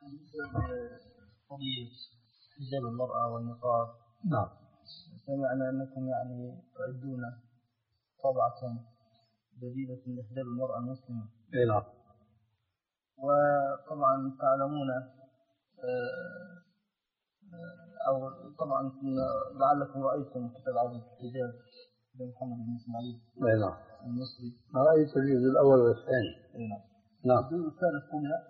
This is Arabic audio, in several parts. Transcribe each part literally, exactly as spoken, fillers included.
قضية حجاب المرأة والنقاب. نعم. سمعنا أنكم يعني تعدون طبعة جديدة لحجاب المرأة المسلمة. نعم. وطبعا تعلمون أو طبعا لعلكم رأيتم كتاب عرض الحجاب لمحمد بن إسماعيل. نعم. المصري. رأيت الجزء الأول والثاني. نعم. نعم. الجزء الثالث قبل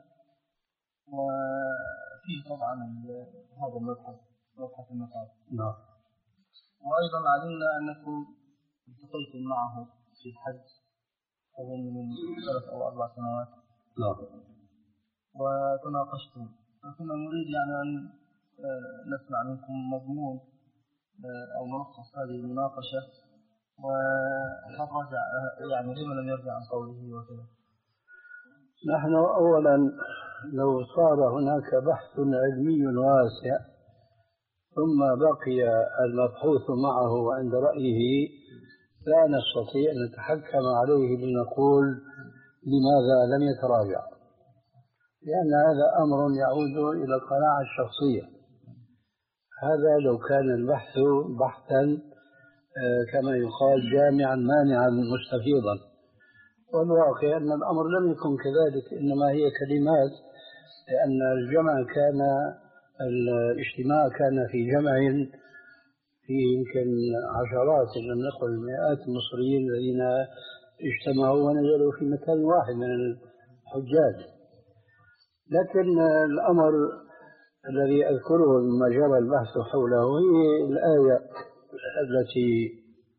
وفيه طبعا هذا المبحث مبحث النقاب. نعم. وأيضا علمنا أنكم التقيتم معه في الحج أظن من ثلاث أو أربع سنوات. نعم. وتناقشتم، فكنا نريد يعني أن نسمع منكم مضمون أو ملخص هذه المناقشة، وهل رجع يعني لما لم يرجع عن قوله وكذا. نحن أولا لو صار هناك بحث علمي واسع ثم بقي المبحوث معه عند رأيه لا نستطيع أن نتحكم عليه لنقول لماذا لم يتراجع، لأن هذا أمر يعود إلى القناعة الشخصية. هذا لو كان البحث بحثا كما يقال جامعا مانعا مستفيضا، والواقع أن الأمر لم يكن كذلك، إنما هي كلمات، لأن الجمع كان الاجتماع كان في جمع فيه يمكن عشرات إن لم نقل مئات المصريين الذين اجتمعوا ونزلوا في مكان واحد من الحجاج. لكن الأمر الذي أذكره مما جرى البحث حوله هي الآية التي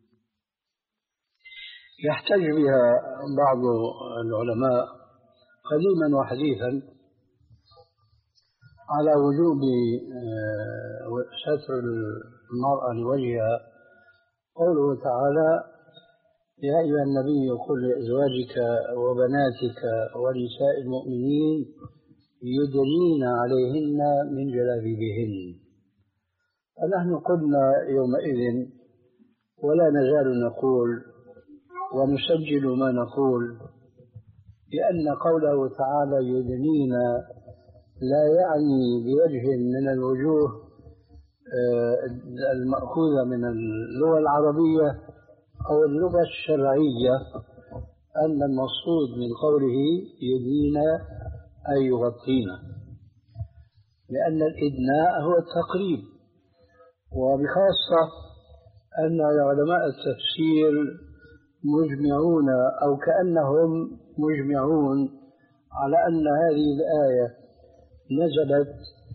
يحتج بها بعض العلماء قديما وحديثا على وجوب ستر المرأة لوجهها. قوله تعالى: يا أيها النبي قل لأزواجك وبناتك ونساء المؤمنين يدنين عليهن من جلابيبهن. فنحن قلنا يومئذ ولا نزال نقول ونسجل ما نقول، لأن قوله تعالى يدنين لا يعني بوجه من الوجوه المأخوذة من اللغة العربية أو اللغة الشرعية أن المقصود من قوله يدين أي يغطين، لأن الإدناء هو التقريب. وبخاصة أن علماء التفسير مجمعون أو كأنهم مجمعون على أن هذه الآية نزلت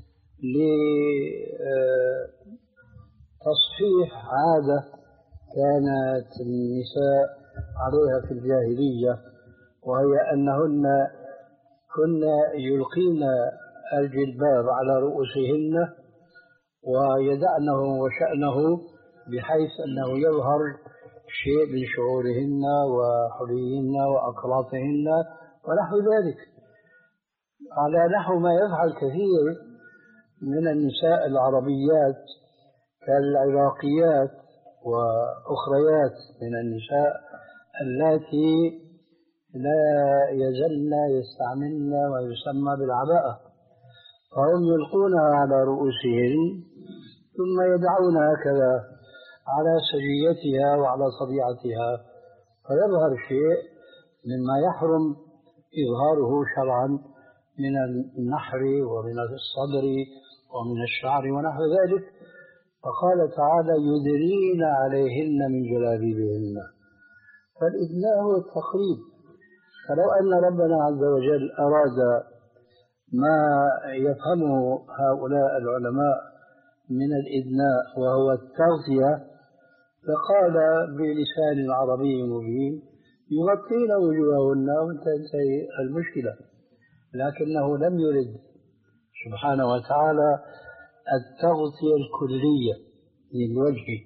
لتصحيح عادة كانت النساء عليها في الجاهلية، وهي أنهن كن يلقين الجلباب على رؤوسهن ويدعنه وشأنه بحيث أنه يظهر شيء من شعورهن وحليهن وأقراطهن ونحو ذلك، على نحو ما يفعل كثير من النساء العربيات كالعراقيات وأخريات من النساء اللاتي لا يزلن يستعملن ويسمى بالعباءة، فهم يلقونها على رؤوسهن ثم يدعون هكذا على سجيتها وعلى طبيعتها، فيظهر شيء مما يحرم إظهاره شرعا من النحر ومن الصدر ومن الشعر ونحو ذلك. فقال تعالى يدنين عليهن من جلابيبهن، فالإدناء هو التقريب. فلو أن ربنا عز وجل أراد ما يفهمه هؤلاء العلماء من الإدناء وهو التغطية فقال بلسان عربي مبين يغطين وجوههن وتنتهي المشكلة، لكنه لم يرد سبحانه وتعالى التغطية الكلية للوجه،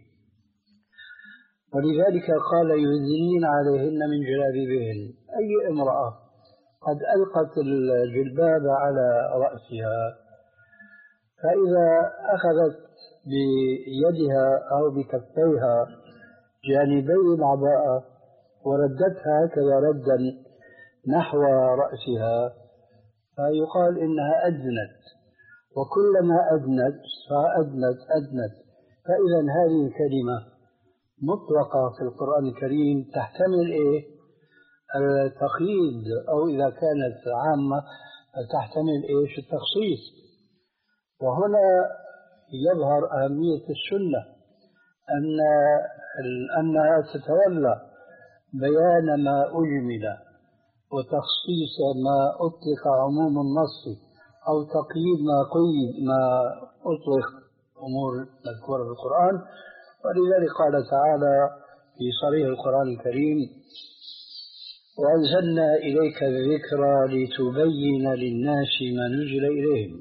ولذلك قال يدنين عليهن من جلابيبهن. أي امرأة قد ألقت الجلباب على رأسها فإذا أخذت بيدها أو بكفيها جانبي العباءة وردتها هكذا ردا نحو رأسها فيقال إنها أدنت، وكلما أدنت فأدنت أدنت. فإذا هذه الكلمة مطلقة في القرآن الكريم تحتمل إيه؟ التقييد، أو إذا كانت عامة تحتمل إيش؟ التخصيص. وهنا يظهر أهمية السنة، أن أنها تتولى بيان ما أجمل وتخصيص ما أطلق عموم النص، أو تقييد ما قيد ما أطلق أمور مذكورة في القرآن. ولذلك قال تعالى في صريح القرآن الكريم: وأنزلنا إليك الذكر لتبين للناس ما نزل إليهم.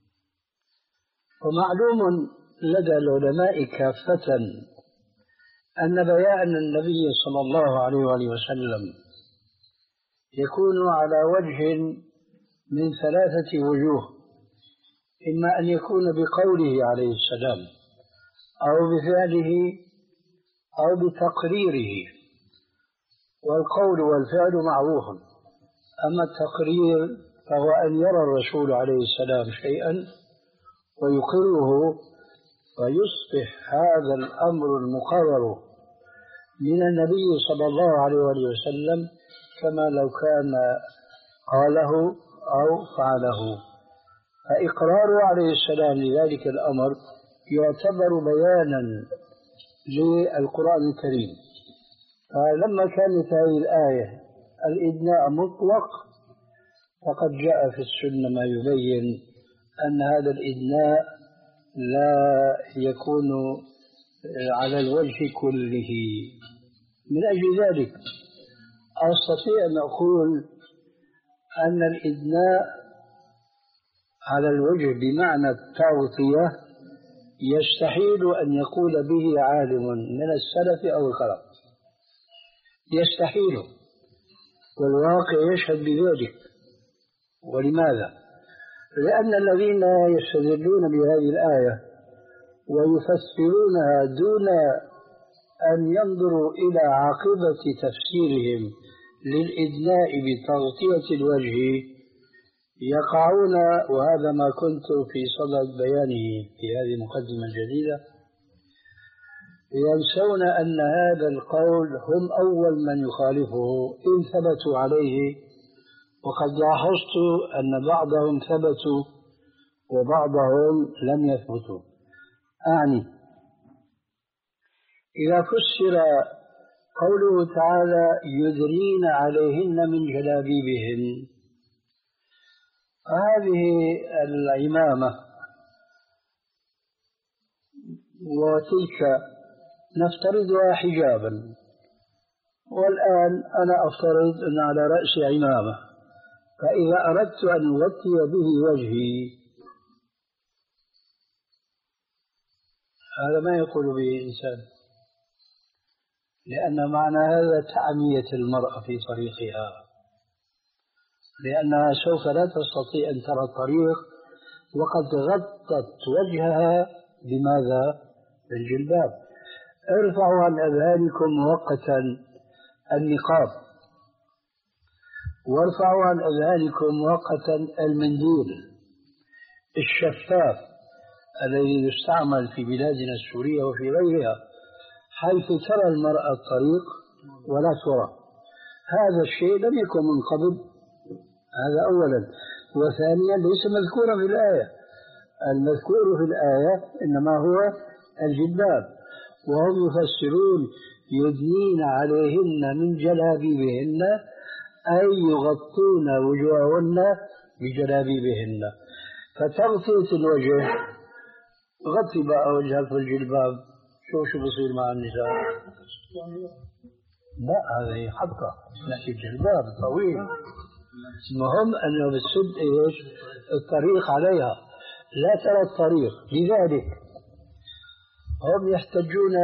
ومعلوم لدى العلماء كافة أن بيان النبي صلى الله عليه وآله وسلم يكون على وجه من ثلاثة وجوه: إما أن يكون بقوله عليه السلام، أو بفعله، أو بتقريره. والقول والفعل معروف، أما التقرير فهو أن يرى الرسول عليه السلام شيئا ويقره، فيصبح هذا الأمر المقرر من النبي صلى الله عليه وسلم كما لو كان قاله أو فعله. فإقراره عليه السلام لذلك الأمر يعتبر بيانا للقرآن الكريم. فلما كانت هذه الآية الإدناء مطلق، فقد جاء في السنة ما يبين أن هذا الإدناء لا يكون على الوجه كله. من أجل ذلك أستطيع أن أقول أن الإدناء على الوجه بمعنى التغطية يستحيل أن يقول به عالم من السلف أو الخلف، يستحيل، والواقع يشهد بذلك. ولماذا؟ لأن الذين يستدلون بهذه الآية ويفسرونها دون أن ينظروا إلى عاقبة تفسيرهم للإدناء بتغطية الوجه يقعون، وهذا ما كنت في صدد بيانه في هذه المقدمة الجديدة، ينسون أن هذا القول هم أول من يخالفه إن ثبتوا عليه. وقد لاحظت أن بعضهم ثبتوا وبعضهم لم يثبتوا. أعني إذا فسر قوله تعالى يدرين عليهن من جلابيبهن، هذه العمامة وتلك نفترضها حجابا، والآن أنا أفترض أن على رأسي عمامة، فإذا أردت أن أغطي به وجهي هذا ما يقول به إنسان، لأن معنى هذا تعمية المرأة في طريقها، لأنها سوف لا تستطيع أن ترى الطريق وقد غطت وجهها بماذا؟ بالجلباب. ارفعوا عن أذهانكم مؤقتا النقاب، وارفعوا عن أذهانكم مؤقتا المنديل الشفاف الذي يستعمل في بلادنا السورية وفي غيرها، حيث ترى المرأة الطريق ولا ترى. هذا الشيء لم يكن من قبل، هذا أولا. وثانيا ليس مذكورا في الآية، المذكور في الآية إنما هو الجلباب، وهم يفسرون يدنين عليهن من جلابيبهن أي يغطون وجوههن بجلابيبهن. فتغطية الوجه، غطي بقى وجهك في الجلباب، شو شو بصير مع النساء؟ لا هذه حقة، نحكي الجلباب طويل، المهم أنه بتسد إيش؟ الطريق عليها، لا ترى الطريق. لذلك هم يحتجون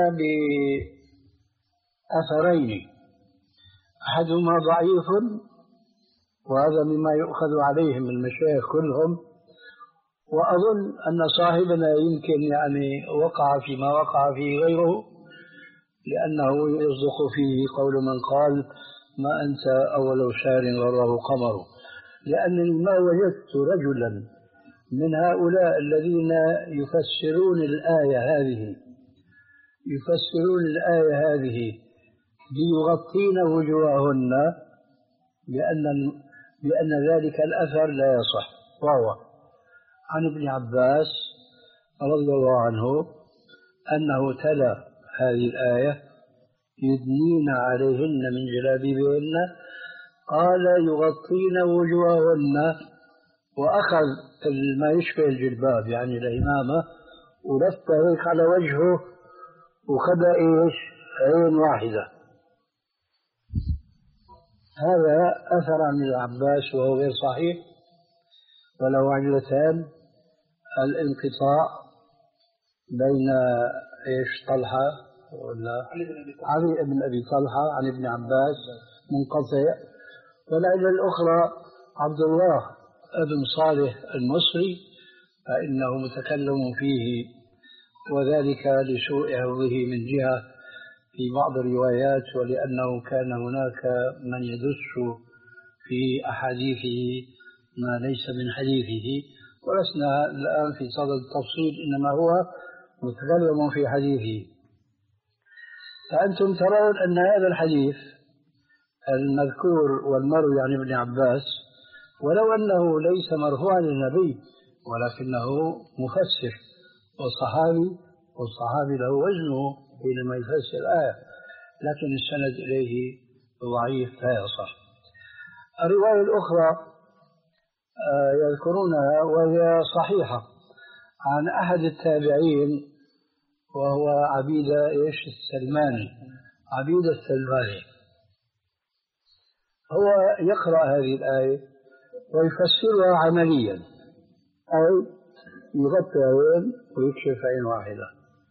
بأثرين، أحدهما ضعيف، وهذا مما يؤخذ عليهم المشايخ كلهم، وأظن أن صاحبنا يمكن يعني وقع فيما وقع فيه غيره، لأنه يصدق فيه قول من قال ما أنت أول شهر غره قمر. لأنني ما وجدت رجلا من هؤلاء الذين يفسرون الآية هذه يفسرون الآية هذه ليغطين وجوههن بأن بأن ذلك الأثر لا يصح، وهو عن ابن عباس رضي الله عنه أنه تلا هذه الآية يدنين عليهن من جلابيبهن، قال يغطين وجوههن، وأخذ ما يشبه الجلباب يعني العمامة ولفه هيك على وجهه وخذ إيش عين واحدة. هذا أثر عن العباس وهو غير صحيح وله علتان: الانقطاع بين إيش طلحة ولا علي بن أبي طلحة عن ابن عباس منقطع، والعلة الأخرى عبد الله بن صالح المصري فإنه متكلم فيه، وذلك لسوء حفظه من جهة في بعض الروايات، ولأنه كان هناك من يدس في أحاديثه ما ليس من حديثه، ولسنا الآن في صدد التفصيل، إنما هو متكلم في حديثه. فأنتم ترون أن هذا الحديث المذكور والمروي عن ابن عباس ولو أنه ليس مرفوعا للنبي ولكنه مفسر والصحابي والصحابي له وزنه حينما يفسر الآية، لكن السند إليه ضعيف لا يصح. الرواية الأخرى يذكرونها وهي صحيحة عن أحد التابعين وهو عبيدة إيش السلماني، عبيدة السلماني، هو يقرأ هذه الآية ويفسرها عمليا، أي يغطي عين ويكشف عين واحدة.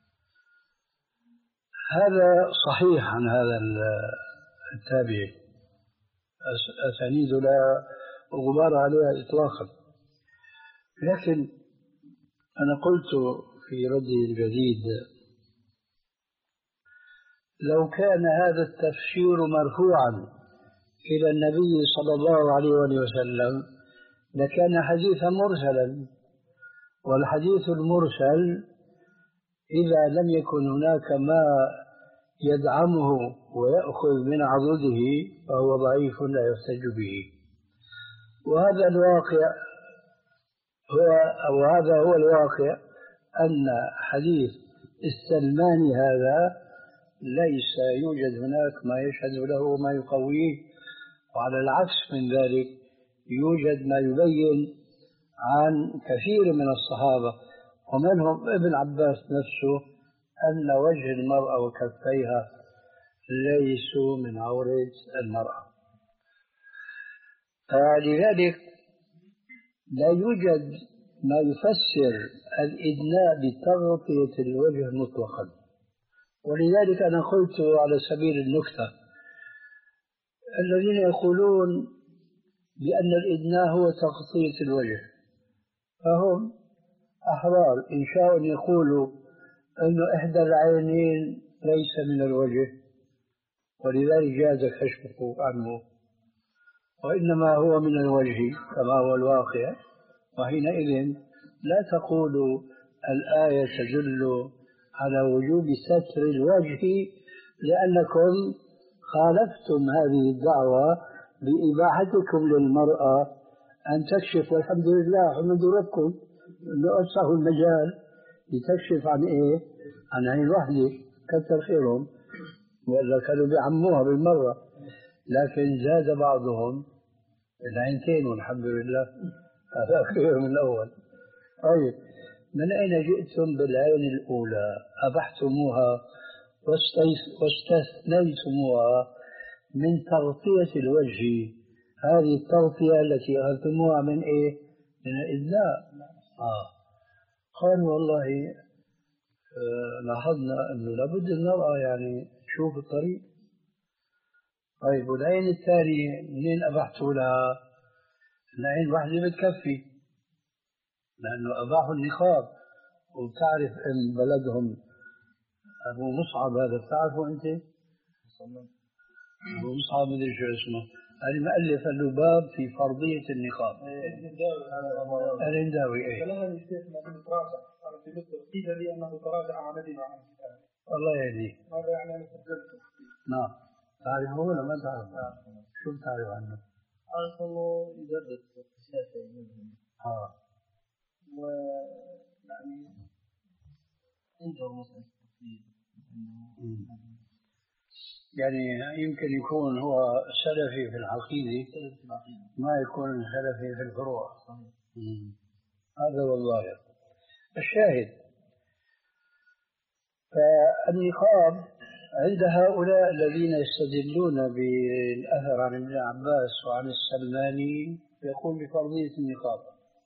هذا صحيح عن هذا التابعي، أسانيد لا غبار عليها إطلاقا. لكن أنا قلت في ردي الجديد لو كان هذا التفسير مرفوعا إلى النبي صلى الله عليه وسلم لكان حديثا مرسلا، والحديث المرسل إذا لم يكن هناك ما يدعمه ويأخذ من عضده فهو ضعيف لا يحتج به. وهذا الواقع هو أو هذا هو الواقع أن حديث السلماني هذا ليس يوجد هناك ما يشهد له وما يقويه، وعلى العكس من ذلك يوجد ما يبين عن كثير من الصحابة ومنهم ابن عباس نفسه أن وجه المرأة وكفيها ليسوا من عورة المرأة. فلذلك لا يوجد ما يفسر الإدناء بتغطية الوجه مطلقا. ولذلك أنا قلت على سبيل النكتة الذين يقولون بأن الإدناء هو تغطية الوجه فهم أحرار إن شاءوا يقولوا أن إحدى العينين ليس من الوجه ولذلك جاز كشفه عنه، وإنما هو من الوجه كما هو الواقع، وحينئذ لا تقولوا الآية تدل على وجوب ستر الوجه لأنكم خالفتم هذه الدعوة بإباحتكم للمرأة أن تكشف، والحمد لله حمد ربكم أنه أوسعوا المجال لتكشف عن إيه؟ عن عين واحدة، كثر خيرهم، وإلا كانوا بيعموها بالمرة، لكن زاد بعضهم العينتين والحمد لله هذا خير من الأول. طيب من أين جئتم بالعين الأولى؟ أبحتموها واستثنيتموها من تغطية الوجه، هذه التغطية التي أخذتموها من إيه؟ من الإدناء. آه. قالوا والله آه لاحظنا أنه لابد المرأة يعني تشوف الطريق. طيب والعين الثانية منين أبحتوا لها؟ العين واحدة بتكفي، لأنه أباحوا النقاب، وبتعرف إن بلدهم أبو مصعب هذا بتعرفه أنت؟ أبو مصعب مدري شو اسمه، المؤلف له باب في فرضية النقاب. الهنداوي ايه؟ فلها الشيخ نبي تراجع، أنا في مصر قيل لي أنه تراجع عملي عن الكتاب. الله يهديه. هذا يعني أنا سجلته. نعم. تعرفه ولا ما تعرف؟ شو بتعرف عنه؟ أعرف أنه يدرس في الشافعي منهم. آه. ويعني عنده مسألة التقليد. يعني يمكن يكون هو سلفي في العقيدة ما يكون سلفي في الفروع. هذا والله الشاهد. فالنقاب عند هؤلاء الذين يستدلون بالأثر عن ابن عباس وعن السلماني يقول بفرضية النقاب.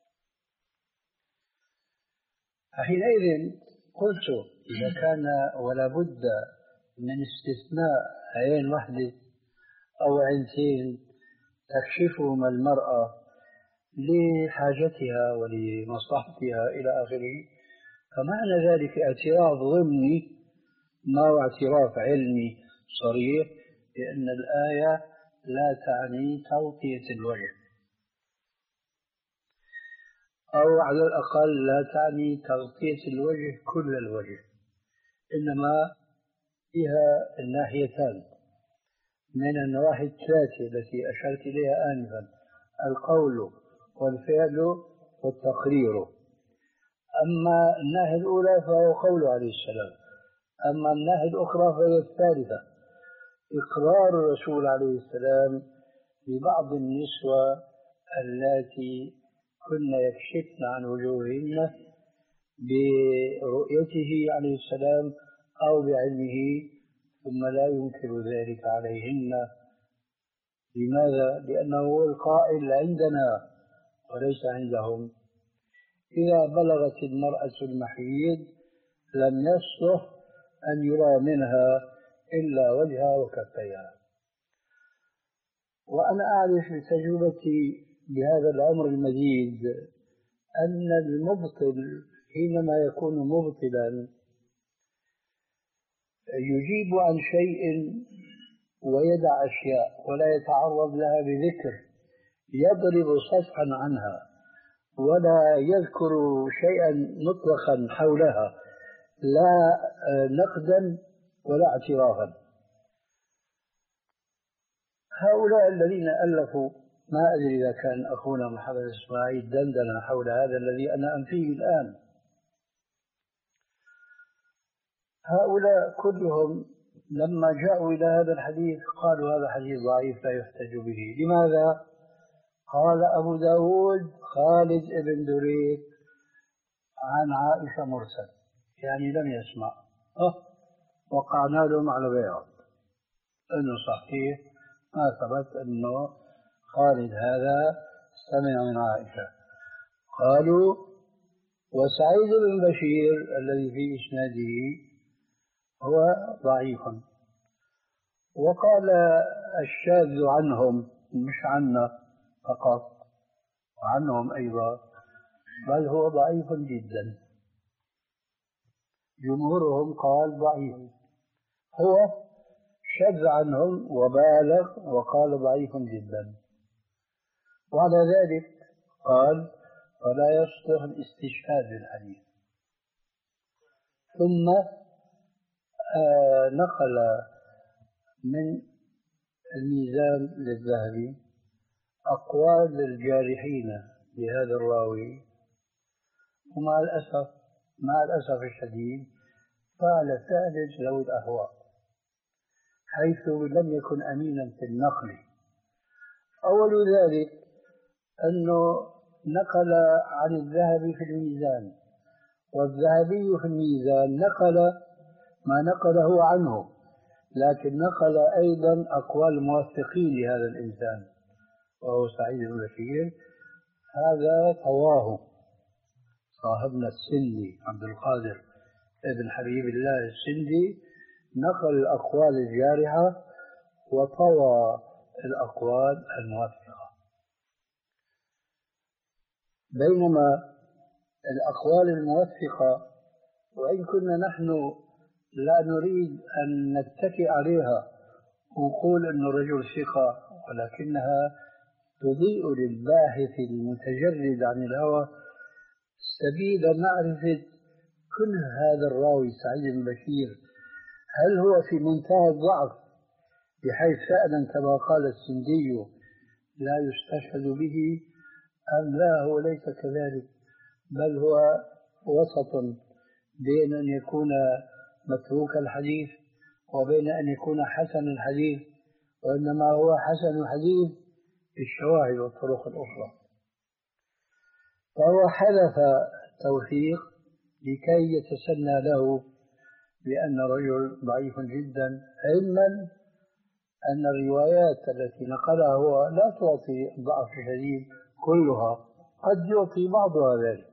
حينئذ قلت إذا كان ولا بد من استثناء عين واحدة أو عينتين تكشفهما المرأة لحاجتها ولمصلحتها إلى آخره، فمعنى ذلك اعتراض ضمني ما هو اعتراف علمي صريح بأن الآية لا تعني تغطية الوجه، أو على الأقل لا تعني تغطية الوجه كل الوجه، إنما فيها الناحيتان من النواحي الثلاثة التي أشرت إليها آنفا: القول والفعل والتقرير. أما الناحية الأولى فهو قول عليه السلام، أما الناحية الأخرى فهي الثالثة: إقرار الرسول عليه السلام ببعض النسوة التي كن يكشفن عن وجوههن برؤيته عليه السلام أو بعلمه، ثم لا ينكر ذلك عليهن. لماذا؟ لأنه هو القائل عندنا وليس عندهم. إذا بلغت المرأة المحيض لم يصلح أن يرى منها إلا وجهها وكفيها. وأنا أعرف بتجربتي بهذا الأمر المجيد أن المبطل حينما يكون مبطلا يجيب عن شيء ويدع أشياء ولا يتعرض لها بذكر، يضرب سطحا عنها ولا يذكر شيئا مطلقا حولها، لا نقدا ولا اعترافا. هؤلاء الذين ألفوا، ما أدري إذا كان أخونا محمد إسماعيل دندن حول هذا الذي أنا أنفيه الآن، هؤلاء كلهم لما جاءوا إلى هذا الحديث قالوا هذا حديث ضعيف لا يحتج به. لماذا؟ قال أبو داود خالد بن دريك عن عائشة مرسل، يعني لم يسمع. أه وقعنا لهم على بياض أنه صحيح ما ثبت أنه خالد هذا سمع من عائشة. قالوا وسعيد بن بشير الذي في إسناده هو ضعيف. وقال الشاذ عنهم، مش عنا فقط، وعنهم أيضا، بل هو ضعيف جدا. جمهورهم قال ضعيف، هو شذ عنهم وبالغ وقال ضعيف جدا. وعلى ذلك قال فلا يصلح الاستشهاد بالحديث. ثم آه نقل من الميزان للذهبي أقوال الجارحين بهذا الراوي، ومع الأسف مع الأسف الشديد فعل فعل ذوي الأهواء، حيث لم يكن أمينا في النقل. أول ذلك أنه نقل عن الذهبي في الميزان، والذهبي في الميزان نقل ما نقله عنه، لكن نقل أيضا أقوال الموثقين لهذا الإنسان وهو سعيد بن بشير. هذا طواه صاحبنا السندي عبد القادر ابن حبيب الله السندي، نقل الأقوال الجارحة وطوى الأقوال الموثقة. بينما الأقوال الموثقة وإن كنا نحن لا نريد أن نتكئ عليها ونقول أن الرجل ثقة ولكنها تضيء للباحث المتجرد عن الهوى سبيل معرفة كل هذا الراوي سعيد بن بشير، هل هو في منتهى الضعف بحيث فعلا كما قال السندي لا يستشهد به، أم لا هو ليس كذلك، بل هو وسط بين أن يكون متروك الحديث وبين أن يكون حسن الحديث، وإنما هو حسن الحديث بالشواهد والطرق الأخرى. فهو حلف توثيق لكي يتسنى له بأن رجل ضعيف جدا، علما أن الروايات التي نقلها هو لا تعطي ضعف شديد كلها، قد يعطي بعضها ذلك.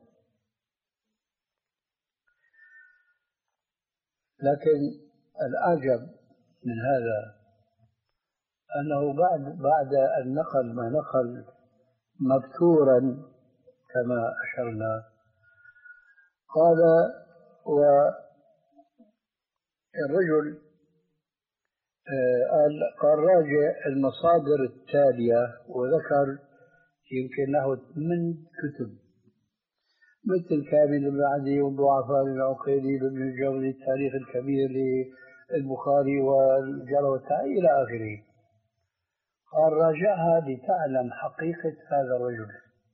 لكن الأعجب من هذا أنه بعد بعد أن نقل ما نقل مبتورا كما أشرنا، قال والرجل قال قال راجع المصادر التالية، وذكر يمكن له من كتب مثل كامل بن عدي والضعفاء للعقيلي بن الجوزي، التاريخ الكبير للبخاري والجرح والتعديل إلى آخره. قال راجعها لتعلم حقيقة هذا الرجل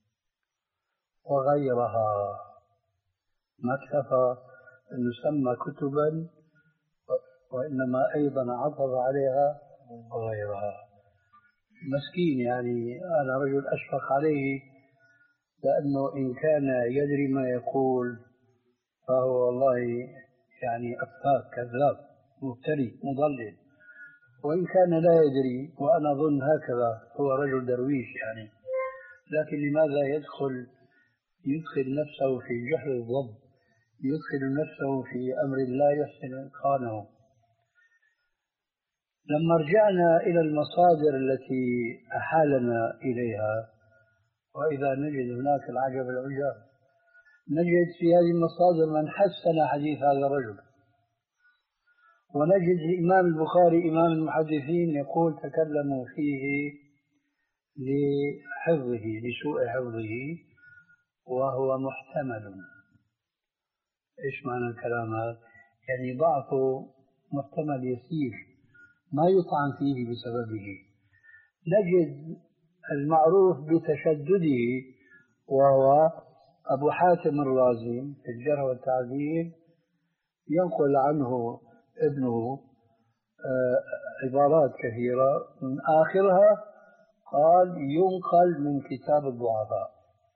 وغيرها، ما اكتفى أن يسمى كتبا وإنما أيضا عطف عليها وغيرها. مسكين يعني، أنا رجل أشفق عليه، لأنه إن كان يدري ما يقول فهو والله يعني أفاك كذاب مبتلي مضلل، وإن كان لا يدري وأنا أظن هكذا هو رجل درويش يعني، لكن لماذا يدخل يدخل نفسه في جحر الضب، يدخل نفسه في أمر لا يحسن إتقانه. لما رجعنا إلى المصادر التي أحالنا إليها، وإذا نجد هناك العجب العجاب، نجد في هذه المصادر من حسن حديث هذا الرجل، ونجد الإمام البخاري إمام المحدثين يقول تكلموا فيه لحفظه لسوء حفظه وهو محتمل. إيش معنى الكلام هذا؟ يعني ضعفه محتمل يسير ما يطعن فيه بسببه. نجد المعروف بتشدده وهو أبو حاتم الرازي في الجرح والتعديل، ينقل عنه ابنه عبارات كثيرة، من آخرها قال ينقل من كتاب الضعفاء.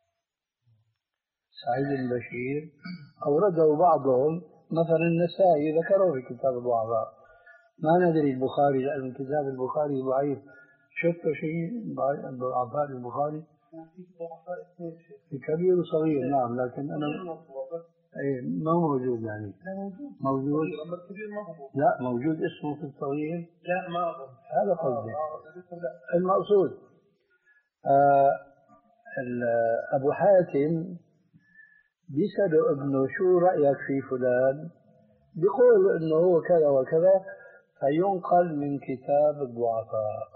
سعيد بن بشير أورده بعضهم، مثلا النسائي ذكره في كتاب الضعفاء، ما ندري البخاري لأن كتاب البخاري ضعيف. شفت شيء ضعفاء البخاري؟ في كبير وصغير نعم، لكن أنا أي ما موجود يعني. موجود لا موجود اسمه في الصغير لا ما أظن هذا قصدي. المقصود آه أبو حاتم بيسأله ابنه شو رأيك في فلان، بيقول إنه هو كذا وكذا، فينقل من كتاب الضعفاء.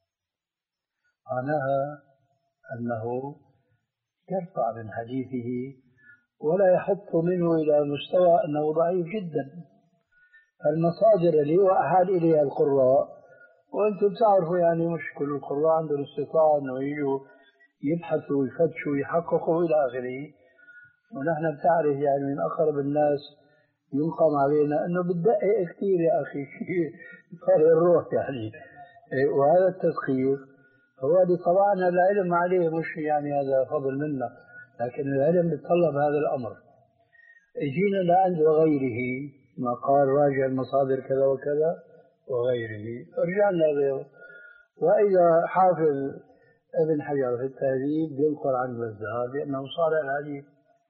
معناها أنه يرفع من حديثه ولا يحط منه إلى مستوى أنه ضعيف جدا. المصادر اللي هو أحال إليها القراء، وأنتم تعرفوا يعني مش كل القراء عندهم استطاعة أنه يجوا يبحثوا ويفتشوا ويحققوا إلى آخره، ونحن بتعرف يعني من أقرب الناس ينقم علينا أنه بتدقق كثير يا أخي طارق الروح يعني. وهذا التدقيق هو اللي طبعنا العلم عليه، مش يعني هذا فضل منا، لكن العلم بيتطلب هذا الأمر. اجينا لعند وغيره ما قال راجع المصادر كذا وكذا وغيره، رجعنا غيره. وإذا حافظ ابن حجر في التهذيب ينقل عن البزار بأنه صالح الحديث،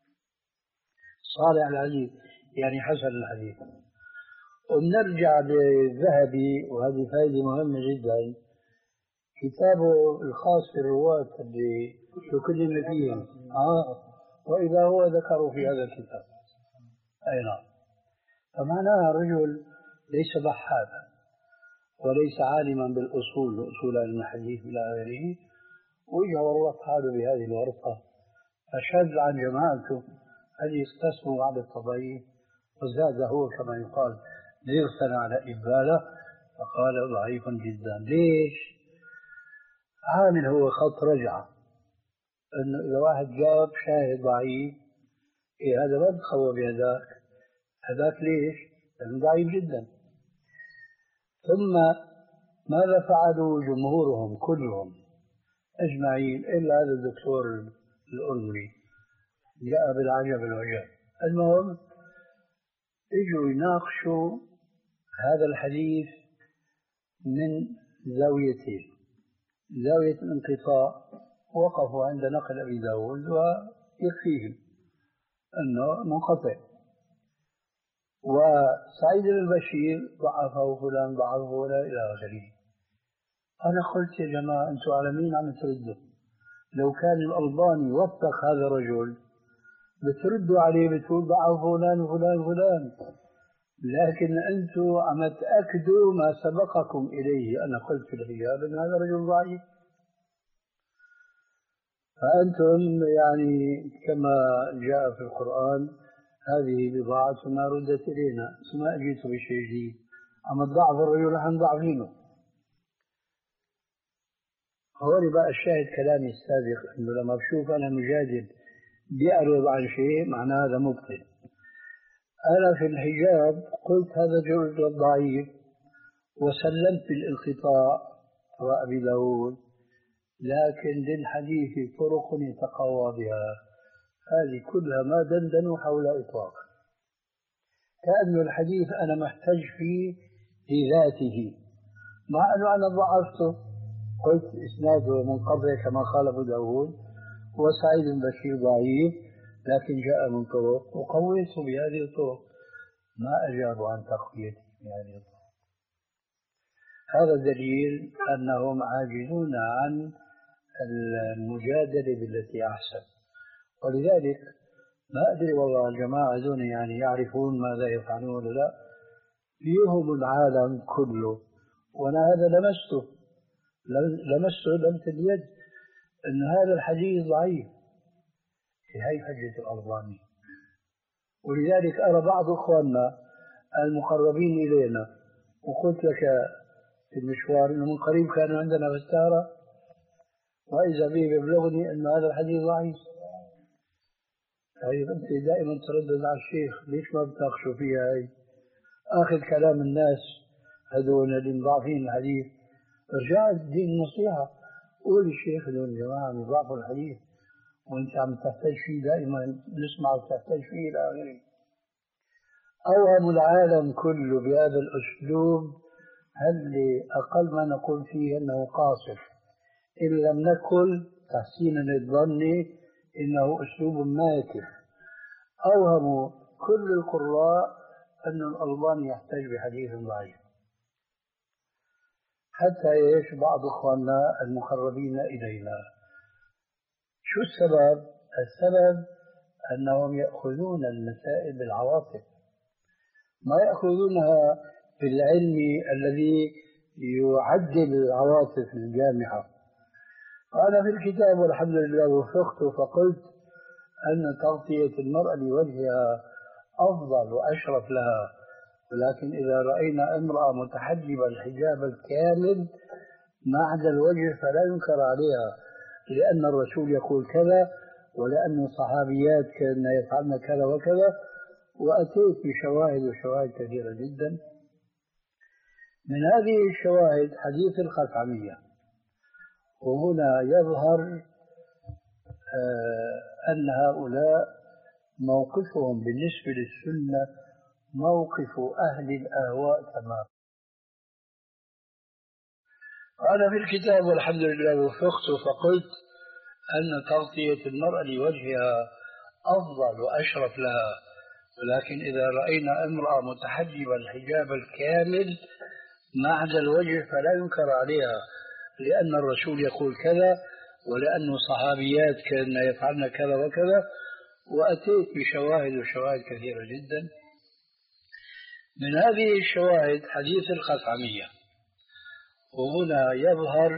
صالح الحديث يعني حسن الحديث. وبنرجع بالذهبي، وهذه فائدة مهمة جدا، كتابه الخاص في الرواة اللي تكلم فيهم آه وإذا هو ذكروا في هذا الكتاب. أي نعم. فمعناها الرجل ليس بحاثا، وليس عالما بالأصول أصول علم الحديث إلى آخره، وجه ورط حاله بهذه الورطة فشذ عن جماعته الذي اقتسموا بعد التضعيف، وزاد هو كما يقال ليغسل على إبالة فقال ضعيف جدا. ليش؟ عامل هو خط رجعة، أنه إذا واحد جاب شاهد ضعيف إيه هذا ما بتخوى بهذاك، هذاك ليش؟ لأنه ضعيف جدا. ثم ماذا فعلوا جمهورهم كلهم أجمعين إلا هذا الدكتور الأردني جاء بالعجب العجاب. المهم اجوا يناقشوا هذا الحديث من زاويتين: زاوية الانقطاع وقفوا عند نقل أبي داود ويكفيهم أنه منقطع، وسعيد البشير ضعفه فلان ضعفه ولا إلى آخره. أنا قلت يا جماعة أنتم على مين عم تردوا؟ لو كان الألباني وثق هذا الرجل بتردوا عليه بتقول ضعف فلان وفلان وفلان، لكن أنتم عم تأكدوا ما سبقكم إليه. أنا قلت في الحجاب أن هذا رجل ضعيف، فأنتم يعني كما جاء في القرآن هذه بضاعتنا ردت إلينا، ثم أجيتوا بشيء جديد عم تضعف الرجل عن ضعفينه. هون بقى الشاهد كلامي السابق، أنه لما بشوف أنا مجادل بيعرض عن شيء معناه هذا مبطل. أنا في الحجاب قلت هذا جرد ضعيف وسلمت بالانقطاع وأبي داود، لكن للحديث طرق يتقوى بها. هذه كلها ما دندنوا حول إطلاقا، كأن الحديث أنا محتاج فيه لذاته، مع أنه أنا ضعفته قلت إسناده منقطع كما قال أبو داود، وسعيد البشير ضعيف لكن جاء من طرق وقويته بهذه الطرق، ما أجابوا عن تقويته بهذه الطرق. هذا دليل أنهم عاجزون عن المجادلة بالتي أحسن. ولذلك ما أدري والله الجماعة هذول يعني يعرفون ماذا يفعلون ولا لا، فيهم العالم كله، وأنا هذا لمسته لمسته لمس اليد أن هذا الحديث ضعيف. هي حجة الألباني. ولذلك أرى بعض إخواننا المقربين إلينا، وقلت لك في المشوار أنه من قريب كانوا عندنا في السهرة، وإذا به يبلغني أن هذا الحديث ضعيف. طيب أنت دائما تردد على الشيخ، ليش ما بتناقشوا فيها؟ هي آخذ كلام الناس هذول اللي مضاعفين الحديث، ارجع الدين النصيحة، قول الشيخ هذول الجماعة مضاعفوا الحديث وانت عم تحتاج فيه، دائما نسمع وتحتاج فيه إلى آخره. أوهم العالم كله بهذا الأسلوب، هل أقل ما نقول فيه أنه قاصر، إن لم نقل تحسينا للظن إنه أسلوب ماكر. أوهموا كل القراء أن الألباني يحتاج بحديث ضعيف، حتى إيش بعض إخواننا المقربين إلينا. شو السبب؟ السبب أنهم يأخذون المسائل بالعواطف، ما يأخذونها بالعلم الذي يعدل العواطف الجامعة. أنا في الكتاب والحمد لله وفقت فقلت أن تغطية المرأة لوجهها أفضل وأشرف لها، ولكن إذا رأينا امرأة متحجبة الحجاب الكامل ما عدا الوجه فلا ينكر عليها، لأن الرسول يقول كذا، ولأن الصحابيات كان يفعلن كذا وكذا. وأتيت بشواهد وشواهد كثيرة جدا. من هذه الشواهد حديث الخثعمية، وهنا يظهر آه أن هؤلاء موقفهم بالنسبة للسنة موقف أهل الأهواء تماما. أنا في الكتاب والحمد لله وفقت فقلت أن تغطية المرأة لوجهها أفضل وأشرف لها، ولكن إذا رأينا امرأة متحجبة الحجاب الكامل ما عدا الوجه فلا ينكر عليها، لأن الرسول يقول كذا، ولأن صحابيات كان يفعلن كذا وكذا. وأتيت بشواهد وشواهد كثيرة جدا. من هذه الشواهد حديث الخثعمية، وهنا يظهر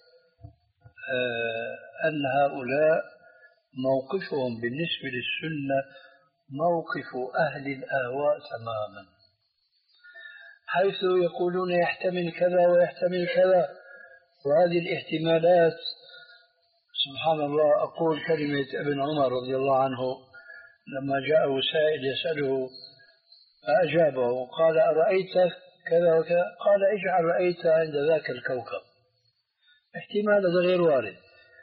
أن هؤلاء موقفهم بالنسبة للسنة موقف أهل الأهواء تماما، حيث يقولون يحتمل كذا ويحتمل كذا، وهذه الاحتمالات سبحان الله. أقول كلمة ابن عمر رضي الله عنه لما جاءه سائل يسأله فأجابه قال أرأيت كذا وكذا؟ قال اجعل رأيت عند ذاك الكوكب. احتمال هذا غير وارد.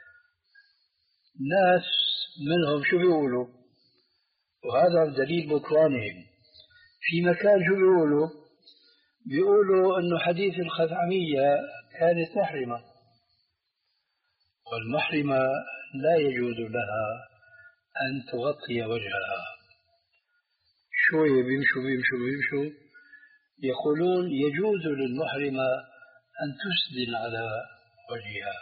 ناس منهم شو بيقولوا، وهذا دليل بطلانهم، في مكان شو بيقولوا؟ بيقولوا أنه حديث الخثعمية كانت محرمة، والمحرمة لا يجوز لها أن تغطي وجهها. شوية بيمشوا بيمشوا بيمشوا يقولون يجوز للمحرمة أن تسدل على وجهها.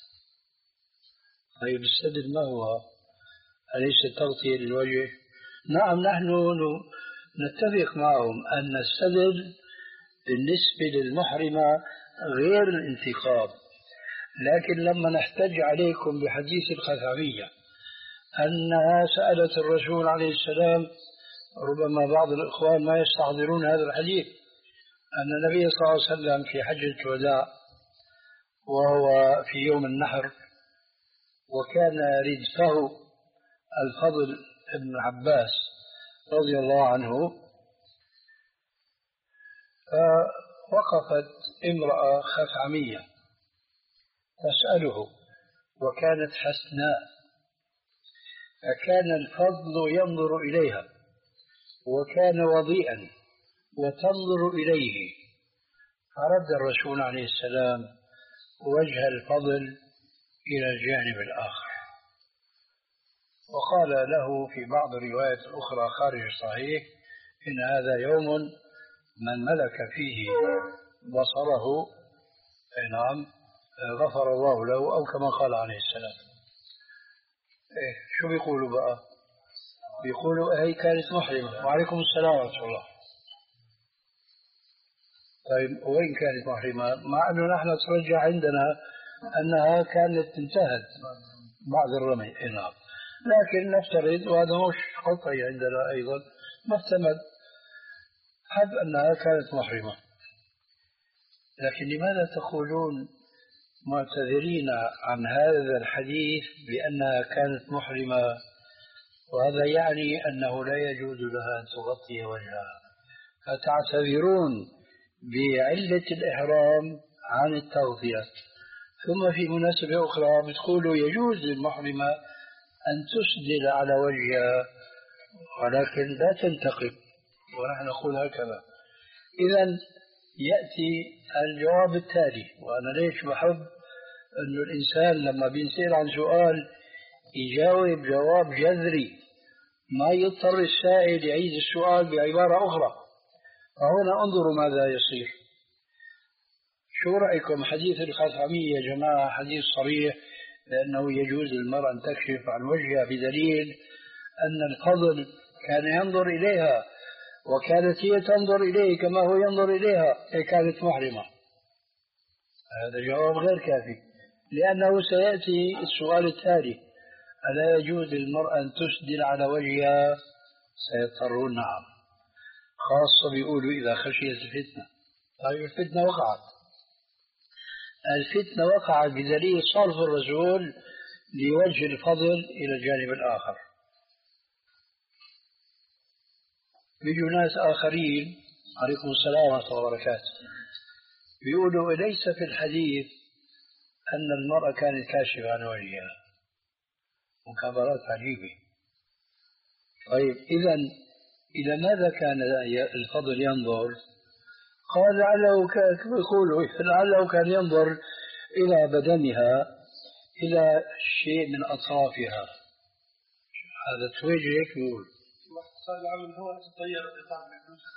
طيب السدل ما هو؟ أليس تغطية للوجه؟ نعم، نحن نتفق معهم أن السدل بالنسبة للمحرمة غير الانتقاب، لكن لما نحتج عليكم بحديث الخثعمية أنها سألت الرسول عليه السلام، ربما بعض الإخوان ما يستحضرون هذا الحديث، أن النبي صلى الله عليه وسلم في حجة الوداع وهو في يوم النحر، وكان ردفه الفضل بن عباس رضي الله عنه، فوقفت امرأة خثعمية تسأله وكانت حسناء، فكان الفضل ينظر إليها وكان وضيئا وتنظر إليه، فرد الرسول عليه السلام وجه الفضل إلى الجانب الآخر، وقال له في بعض الروايات الأخرى خارج الصحيح إن هذا يوم من ملك فيه بصره نعم غفر الله له، أو كما قال عليه السلام. إيه شو بيقولوا بقى؟ بيقولوا هي كانت محرمة. وعليكم السلام ورحمة الله. طيب وين كانت محرمة؟ مع أنه نحن ترجع عندنا أنها كانت انتهت بعد الرمي. نعم، لكن نفترض، وهذا مش خطأ عندنا أيضا، محتمل حب أنها كانت محرمة. لكن لماذا تقولون معتذرين عن هذا الحديث بأنها كانت محرمة، وهذا يعني أنه لا يجوز لها أن تغطي وجهها، فتعتذرون بعلة الإحرام عن التغطية، ثم في مناسبة أخرى بتقولوا يجوز للمحرمة أن تسدل على وجهها ولكن لا تنتقب، ونحن نقول هكذا. إذن يأتي الجواب التالي، وأنا ليش بحب أن الإنسان لما بينسأل عن سؤال يجاوب جواب جذري، ما يضطر السائل يعيد السؤال بعبارة أخرى. فهنا انظروا ماذا يصير. شو رأيكم حديث الخثعمية يا جماعة؟ حديث صريح لأنه يجوز للمرأة أن تكشف عن وجهها بدليل أن الفضل كان ينظر إليها وكانت هي تنظر إليه كما هو ينظر إليها، هي كانت محرمة. هذا جواب غير كافي، لأنه سيأتي السؤال التالي: ألا يجوز للمرأة أن تسدل على وجهها؟ سيضطرون نعم، خاصة بيقولوا إذا خشيت الفتنة. طيب الفتنة وقعت، الفتنة وقعت بدليل صرف الرسول لوجه الفضل إلى الجانب الآخر. بيجوا ناس آخرين عليكم السلام ورحمة الله وبركاته بيقولوا ليس في الحديث أن المرأة كانت كاشفة عن وجهها، مكابرات عجيبة. طيب إذن إلى ماذا كان الفضل ينظر؟ قال لعله كان يقولوا لعله كان ينظر إلى بدنها، إلى شيء من أطرافها. هذا توجه هيك يقول صار العمل هو تطير الإطار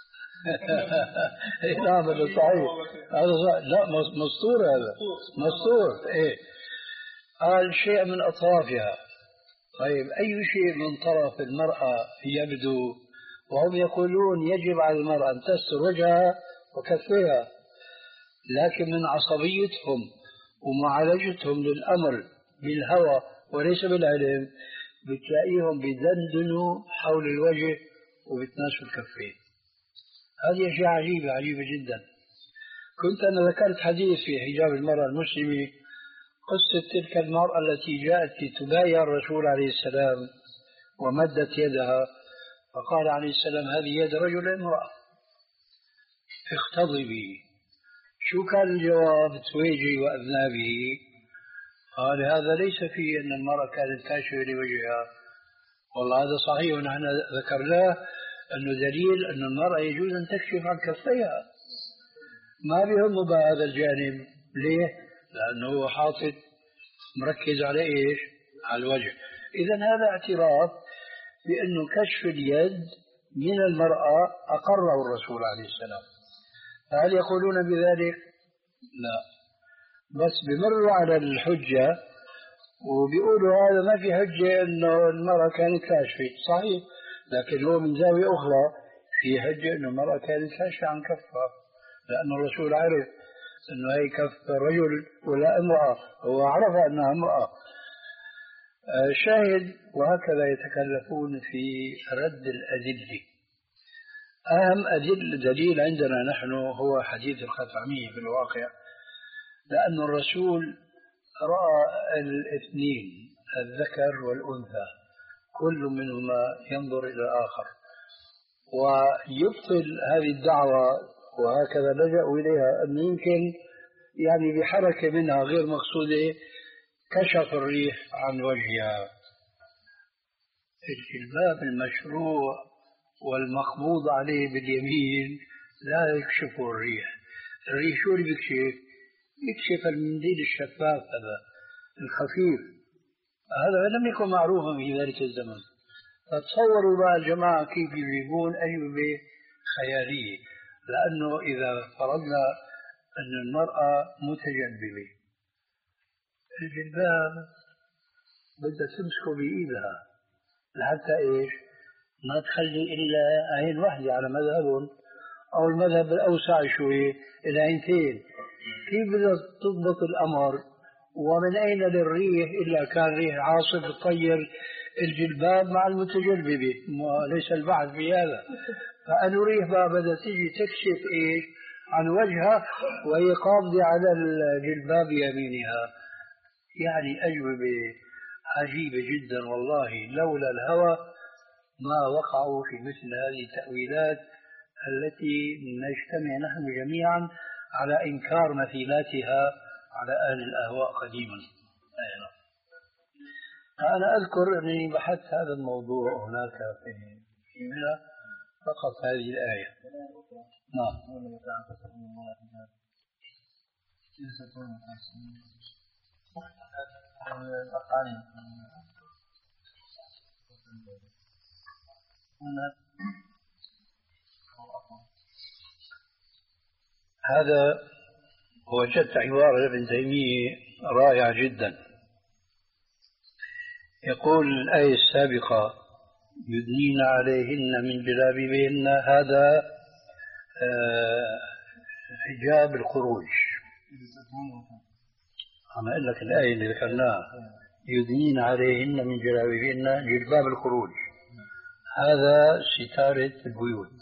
نعم هذا صحيح، هذا صحيح. لا مسطور، هذا مسطور. إيه قال شيء من أطرافها. طيب أي شيء من طرف المرأة يبدو؟ وهم يقولون يجب على المرأة أن تستر وجهها وكفيها. لكن من عصبيتهم ومعالجتهم للأمر بالهوى وليس بالعلم بتلاقيهم بدندنوا حول الوجه وبتناسوا الكفين. هذه أشياء عجيبة عجيبة جدا. كنت أنا ذكرت حديث في حجاب المرأة المسلمة، قصة تلك المرأة التي جاءت لتبايع الرسول عليه السلام ومدت يدها فقال عليه السلام هذه يد رجل امرأة اختضبي. شو كان الجواب؟ تويجي وأذنابه. قال هذا ليس فيه أن المرأة كانت كاشفة لوجهها. والله هذا صحيح ونحن ذكرناه أنه دليل أن المرأة يجوز أن تكشف عن كفيها، ما بهم بهذا الجانب. ليه؟ لأنه هو حاطط مركز على إيش؟ على الوجه. إذن هذا اعتراف بأنه كشف اليد من المرأة أقره الرسول عليه السلام. فهل يقولون بذلك؟ لا، بس بمروا على الحجة وبيقولوا هذا ما في حجة أنه المرأة كانت كاشفة. صحيح، لكن هو من زاوية أخرى في حجة أنه المرأة كانت كاشفة عن كفها، لأن الرسول عرف أنه هي كف رجل ولا امرأة، هو عرف أنها امرأة. شاهد. وهكذا يتكلفون في رد الأدلة. أهم أدل دليل عندنا نحن هو حديث الخثعمية في الواقع، لأن الرسول رأى الاثنين الذكر والأنثى كل منهما ينظر إلى الآخر، ويبطل هذه الدعوة وهكذا لجأوا إليها أن يمكن يعني بحركة منها غير مقصودة كشف الريح عن وجهها. الجلباب المشروع والمقبوض عليه باليمين لا يكشف الريح. الريح شو اللي بيكشف؟ يكشف المنديل الشفاف هذا الخفيف، هذا لم يكن معروفا في ذلك الزمن. فتصوروا بقى الجماعة كيف يجيبون أجوبة خيالية، لأنه إذا فرضنا أن المرأة متجلبة الجلباب بدها تمسكه بإيدها لحتى إيش؟ ما تخلي إلا عين واحدة على مذهبهم، أو المذهب الأوسع شوي إلى عينتين. كيف بدها تضبط الأمر؟ ومن أين للريح إلا كان ريح عاصف تطير الجلباب مع المتجلببة؟ ليس البحث في هذا. فأنو ريح بقى بدها تيجي تكشف إيش؟ عن وجهها وهي قابضة على الجلباب يمينها. يعني أجوبة عجيبة جدا والله، لولا الهوى ما وقعوا في مثل هذه التأويلات التي نجتمع نحن جميعا على إنكار مثيلاتها على أهل الأهواء قديما. أنا أذكر أنني بحثت هذا الموضوع هناك في منى فقط هذه الآية. نعم. هذا وجدت عبارة لابن تيمية رائعة جدا. يقول الآية السابقة يدنين عليهن من جلابيبهن، هذا حجاب الخروج. أنا أقول لك الآية اللي ذكرناها يدنين عليهن من جلابيبهن جلباب الخروج، هذا ستارة البيوت.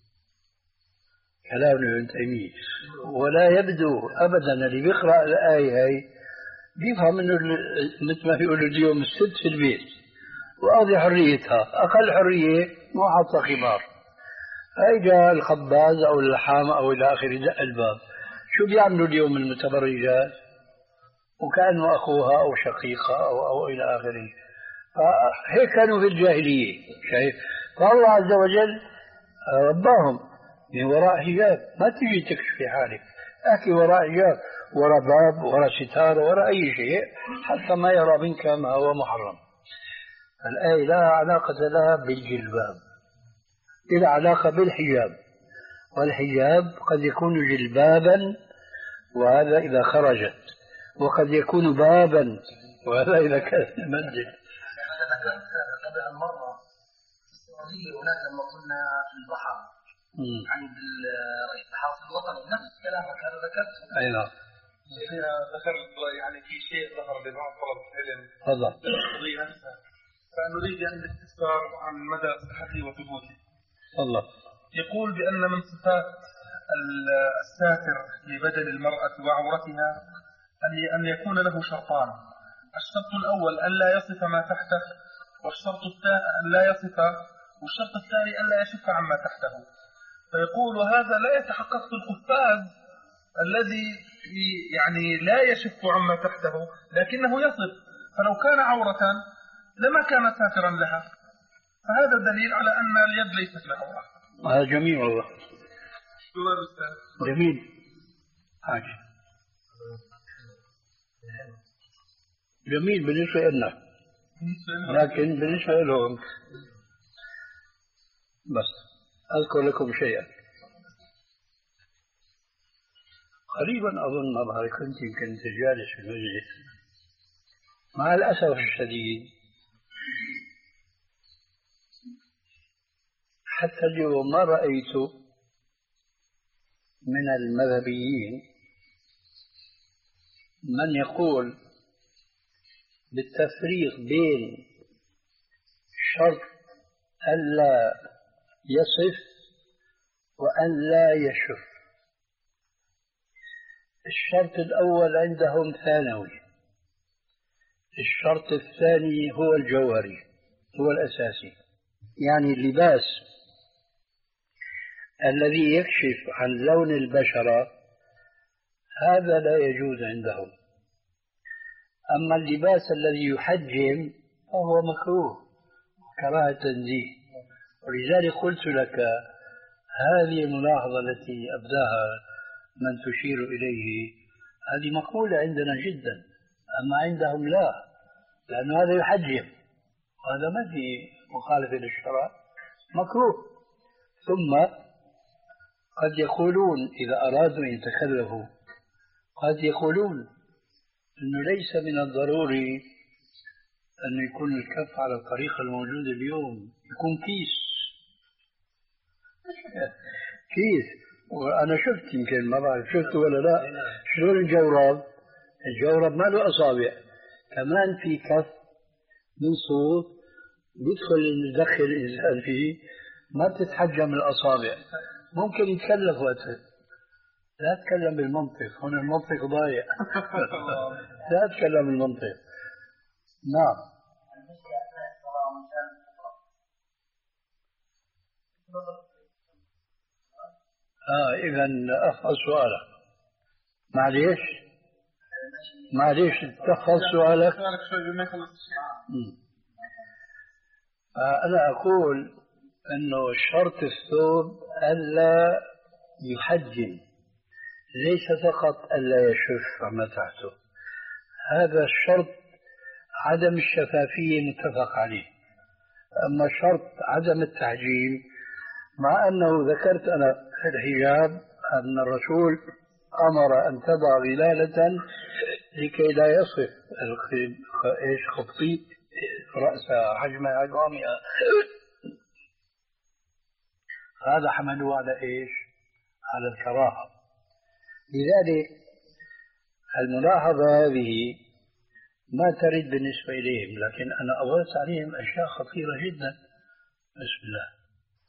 كلام ابن تيمية. ولا يبدو أبدا اللي بيقرأ الآية هاي بيفهم إنه مثل ما بيقولوا اليوم الست في البيت وأقضي حريتها، أقل حرية مو حاطة خمار. هاي جاء الخباز أو اللحامة أو إلى آخره دق الباب، شو بيعملوا اليوم المتبرجات؟ وكأنه أخوها أو شقيقها أو, أو إلى آخره. فهيك كانوا في الجاهلية. شايف؟ فالله عز وجل رباهم من وراء حجاب، ما تجي تكشف في حالك، أحكي وراء حجاب، وراء باب، وراء ستارة، وراء أي شيء حتى ما يرى منك ما هو محرم. الآية لا علاقة لها بالجلباب، إلى علاقة بالحجاب، والحجاب قد يكون جلبابا وهذا إذا خرجت، وقد يكون بابا وهذا إذا كان المنزل. قبل المرة السعودية هناك لما كنا في البحر يعني بالرئيس الحرس الوطني نفس كلامك هذا ذكرته. أي نعم. ذكر يعني في شيء ظهر لبعض طلبة العلم. تفضل. القضية نفسها. فنريد أن الاستفسار عن مدى صحته وثبوته. الله. يقول بأن من صفات الساتر لبدن المرأة وعورتها أن يكون له شرطان. الشرط الأول أن لا يصف ما تحته، والشرط الثاني أن لا يصف والشرط الثاني أن لا يشف عما تحته. فيقول هذا لا يتحقق في القفاز الذي يعني لا يشف عما تحته لكنه يصف، فلو كان عورة لما كان ساترا لها، فهذا دليل على أن اليد ليست له عورة. هذا جميل والله. جميل. حاجة. جميل بالنسبة لنا، لكن بالنسبة لهم بس أذكر لكم شيئا قريبا أظن، ما بعرف كنت يمكن جالس في المجلس، مع الأسف الشديد حتى اليوم ما رأيت من المذهبيين من يقول بالتفريق بين شرط ألا يصف وأن لا يشف. الشرط الأول عندهم ثانوي، الشرط الثاني هو الجوهري، هو الأساسي. يعني اللباس الذي يكشف عن لون البشرة هذا لا يجوز عندهم، أما اللباس الذي يحجم فهو مكروه كراهة تنزيه. ولذلك قلت لك هذه الملاحظة التي أبداها من تشير إليه هذه مقبولة عندنا جدا، أما عندهم لا، لأن هذا يحجم وهذا ما في مخالفة للشرع، مكروه. ثم قد يقولون إذا أرادوا أن يتكلفوا قد يقولون أنه ليس من الضروري أن يكون الكف على الطريقة الموجودة اليوم، يكون كيس كيس. وأنا شفت، يمكن ما بعرف شفته ولا لا، شلون الجورب الجورب ما له أصابع، كمان في كف من صوت بيدخل يدخل الإنسان فيه، ما بتتحجم الأصابع، ممكن يتكلف وقتها. لا تتكلم بالمنطق، هنا المنطق ضايع. لا تتكلم بالمنطق. نعم. آه إذا أفضل سؤالك، معليش معليش تفضل سؤالك. آه أنا أقول أنه شرط الثوب ألا يحجم، ليس فقط ألا يشف عما تحته، هذا الشرط عدم الشفافية متفق عليه. أما شرط عدم التحجيم، مع أنه ذكرت أنا في الحجاب أن الرسول أمر أن تضع غلالة لكي لا يصف إيش خطيط رأسها حجم عظامها، هذا حملوه على إيش؟ على الكراهة. لذلك الملاحظة هذه ما ترد بالنسبة إليهم، لكن أنا أورث عليهم أشياء خطيرة جدا. بسم الله.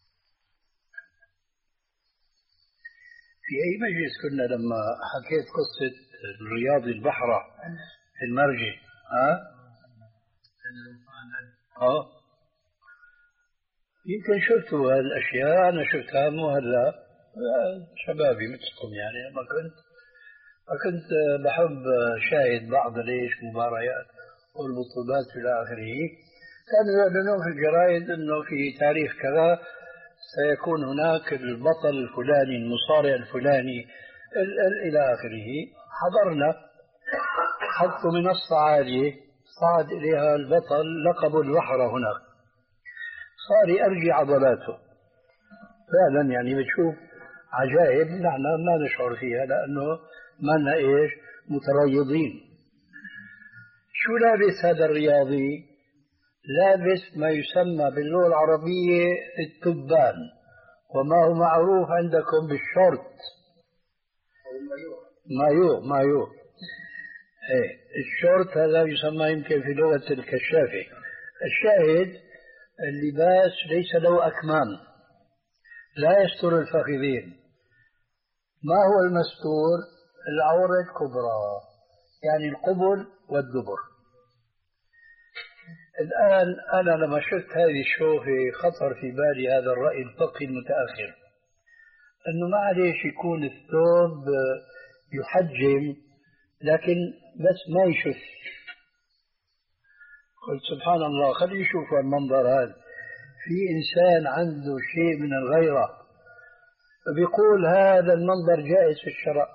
في أي مجلس كنا لما حكيت قصة الرياضي البحرة في المرجع؟ ها؟ اه يمكن شفتوا هالأشياء، أنا شفتها مو هلا، شبابي مثلكم يعني، ما كنت ما كنت بحب شاهد بعض ليش مباريات والبطولات إلى آخره. كانوا يعلنون في الجرائد إنه في تاريخ كذا سيكون هناك البطل الفلاني، المصارع الفلاني، ال ال إلى آخره. حضرنا، حطوا منصة عالية صعد إليها البطل لقب البحرة هناك، صار يرجي عضلاته فعلا، يعني بتشوف عجائب نحن ما نشعر فيها لأنه ما لنا إيش متريضين. شو لابس هذا الرياضي؟ لابس ما يسمى باللغة العربية التبان، وما هو معروف عندكم بالشورت مايو مايو ايه الشورت هذا يسمى يمكن في لغة الكشافة. الشاهد اللباس ليس له أكمام، لا يستر الفخذين. ما هو المستور؟ العورة الكبرى، يعني القبل والدبر. الآن أنا لما شفت هذه الشوفة خطر في بالي هذا الرأي الفقهي المتأخر، أنه ما عليش يكون الثوب يحجم لكن بس ما يشف. قلت سبحان الله، خليه يشوفوا المنظر هذا. في إنسان عنده شيء من الغيرة بيقول هذا المنظر جائز في الشرع.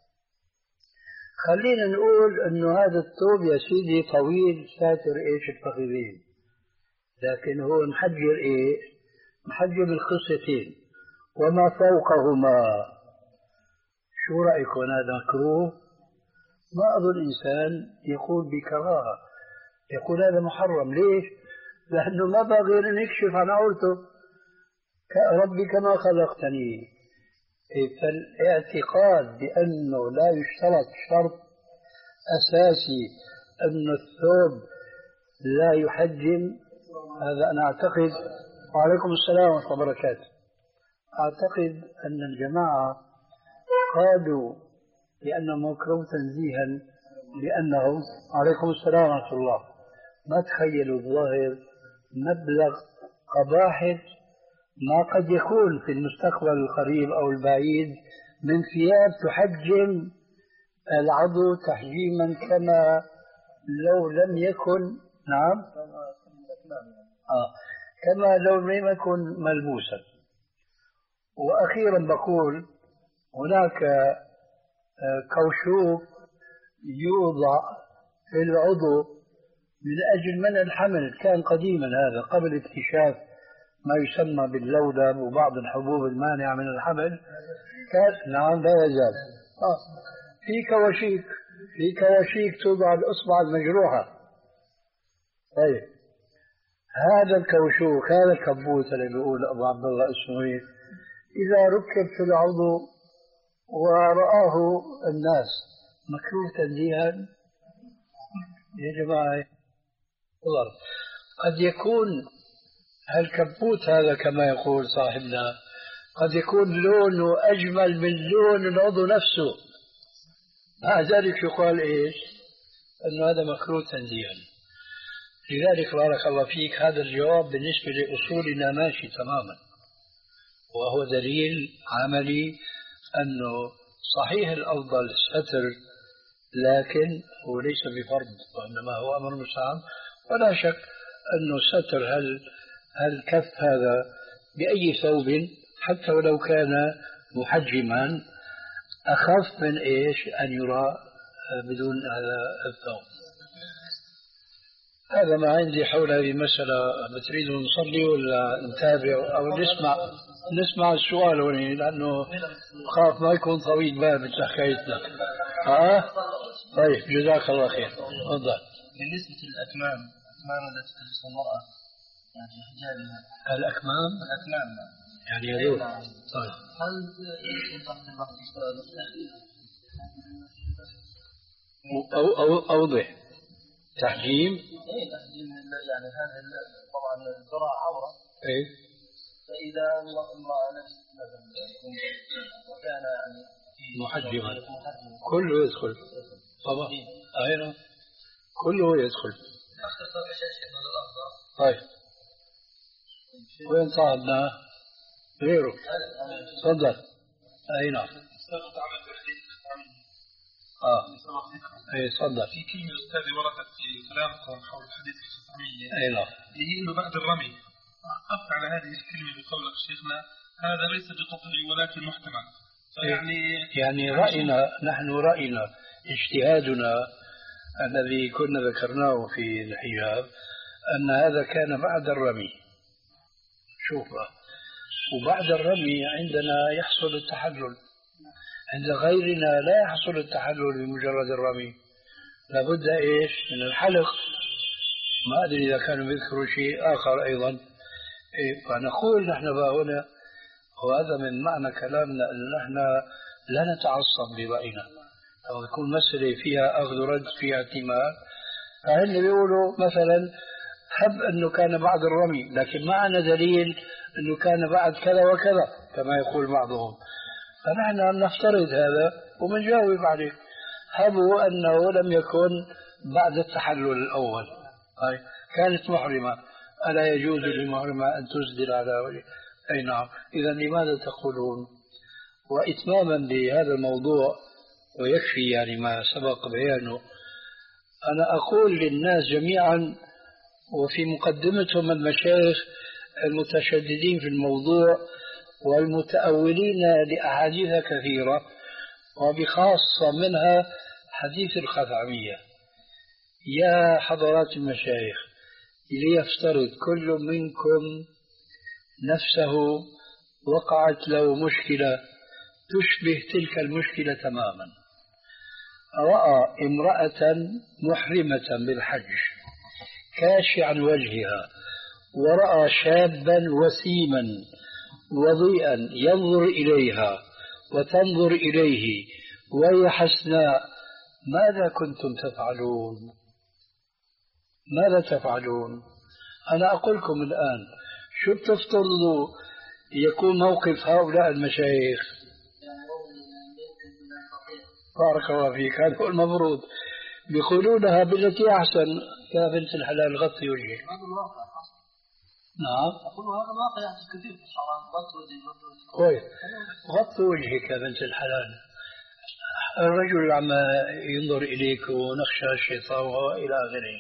خلينا نقول انه هذا الثوب يا سيدي طويل ساتر ايش الفخذين، لكن هو محجر ايش؟ محجر الخصيتين وما فوقهما. شو رأيكم هذا مكروه؟ ما أظن إنسان يقول بكراهة، يقول هذا محرم. ليش؟ لأنه ما بقى غير أن يكشف عن عورته. ربي كما خلقتني. فالاعتقاد بأنه لا يشترط شرط أساسي أن الثوب لا يحجم، هذا أنا أعتقد. وعليكم السلام ورحمة الله وبركاته. أعتقد أن الجماعة قالوا لأنه مكروه تنزيها لأنهم عليكم السلام ورحمة الله ما تخيلوا الظاهر مبلغ قباحة ما قد يكون في المستقبل القريب أو البعيد من ثياب تحجم العضو تحجيما كما لو لم يكن نعم آه كما لو لم يكن ملبوسا. وأخيرا بقول هناك كوشوك يوضع في العضو من أجل منع الحمل، كان قديما هذا قبل اكتشاف ما يسمى باللولب وبعض الحبوب المانعة من الحمل. كان نعم لا يزال آه. في كواشيك في كواشيك توضع الأصبع المجروحة. طيب هذا الكوشوك هذا الكبوت اللي بيقول أبو عبد الله اسمه إيه، إذا ركب في العضو ورآه الناس مكروه تنزيها يا جماعة. قد يكون هالكبوت هذا كما يقول صاحبنا قد يكون لونه أجمل من لون العضو نفسه، مع ذلك يقال إيش؟ أنه هذا مكروه تنزيها. لذلك بارك الله فيك هذا الجواب بالنسبة لأصولنا ماشي تماما، وهو دليل عملي أنه صحيح الأفضل الستر لكن هو ليس بفرض وإنما هو أمر مستحب. ولا شك أنه ستر هل الكف هذا بأي ثوب حتى ولو كان محجما أخف من إيش أن يرى بدون هذا الثوب. هذا ما عندي حول هذه المسألة. بتريدوا نصلي ولا نتابع أو نسمع نسمع السؤال هنا لأنه خاف ما يكون طويل بال مثل حكايتنا. ها طيب جزاك الله خير. تفضل. بالنسبة للأكمام الأكمام التي تلبس المرأة يعني حجابها الأكمام الأكمام يعني يدور. طيب هل ينصح بالبحث أو أو أوضح تحجيم؟ إيه تحجيم يعني هذا طبعا الذراع عورة. إيه فإذا امرأة لبست وكان يعني محجما كله يدخل طبعا. أين كله يدخل. طيب وين صاحبنا غيره؟ تفضل. أي نعم. اه اي تفضل. في كلمة أستاذي وردت في كلامكم حول الحديث الخطامية. اي نعم. اللي هي إنه بعد الرمي. عقبت على هذه الكلمة بقولك شيخنا هذا ليس بقطعي ولكن محتمل. يعني يعني رأينا نحن رأينا اجتهادنا الذي كنا ذكرناه في الحجاب أن هذا كان بعد الرمي. شوف وبعد الرمي عندنا يحصل التحلل، عند غيرنا لا يحصل التحلل بمجرد الرمي، لابد إيش من الحلق. ما أدري إذا كانوا يذكروا شيء آخر أيضا. إيه فنقول نحن بقى هنا وهذا من معنى كلامنا أن نحن لا نتعصب برأينا، أو تكون مسألة فيها أخذ رد فيها اعتماد. فهن بيقولوا مثلا حب أنه كان بعد الرمي، لكن معنا دليل أنه كان بعد كذا وكذا كما يقول بعضهم، فنحن نفترض هذا ومنجاوب عليه. حبوا أنه لم يكن بعد التحلل الأول، أي كانت محرمة، ألا يجوز للمحرمة أن تسدل على وجه؟ أي نعم. إذا لماذا تقولون؟ وإتماما بهذا الموضوع ويكفي يعني ما سبق بيانه، أنا أقول للناس جميعا وفي مقدمتهم المشايخ المتشددين في الموضوع والمتأولين لأحاديث كثيرة وبخاصة منها حديث الخثعمية، يا حضرات المشايخ ليفترض كل منكم نفسه وقعت له مشكلة تشبه تلك المشكلة تماما، رأى امرأة محرمة بالحج كاشعا عن وجهها، ورأى شابا وسيما وضيئا ينظر إليها وتنظر إليه وهي حسناء، ماذا كنتم تفعلون؟ ماذا تفعلون؟ أنا أقولكم الآن شو بتفترضوا يكون موقف هؤلاء المشايخ؟ بارك الله فيك، هذا هو المفروض. بيقولونها بالتي أحسن، يا بنت الحلال غطي وجهك. نعم أقول هذا الواقع يحدث كثير في الحرام، غطي وجهك. كويس، غطي وجهك يا بنت الحلال. الرجل عم ينظر إليك ونخشى الشيطان وإلى آخره،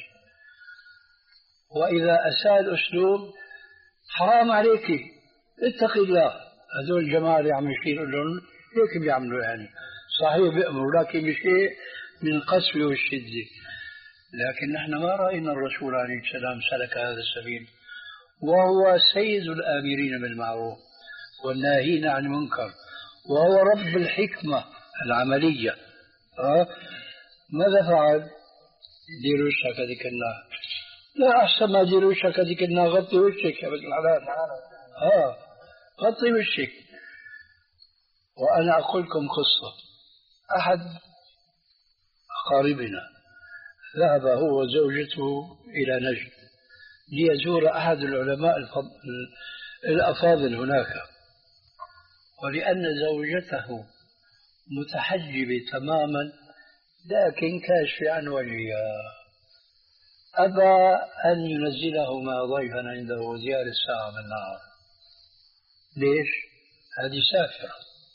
وإذا أساء الأسلوب حرام عليك اتقي الله. هذول الجماعة اللي عم يشيروا لهم هيك بيعملوا، يعني صحيح بيأمروا لكن بشيء من القسوة والشدة. لكن نحن ما رأينا الرسول عليه السلام سلك هذا السبيل، وهو سيد الآمرين بالمعروف والناهين عن المنكر، وهو رب الحكمة العملية. أه؟ ماذا فعل؟ دير وشك هذيك النار. لا أحسن ما دير وشك هذيك النار، غطي وشك يا بنت الحلال. آه غطي وشك. وأنا أقول لكم قصة. أحد أقاربنا ذهب هو وزوجته إلى نجد ليزور أحد العلماء الأفاضل هناك، ولأن زوجته متحجبة تماما لكن كاشفة عن وجهها، أبى أن ينزلهما ضيفا عنده وزيارة الساعة من النهار. ليش؟ هذه سافرة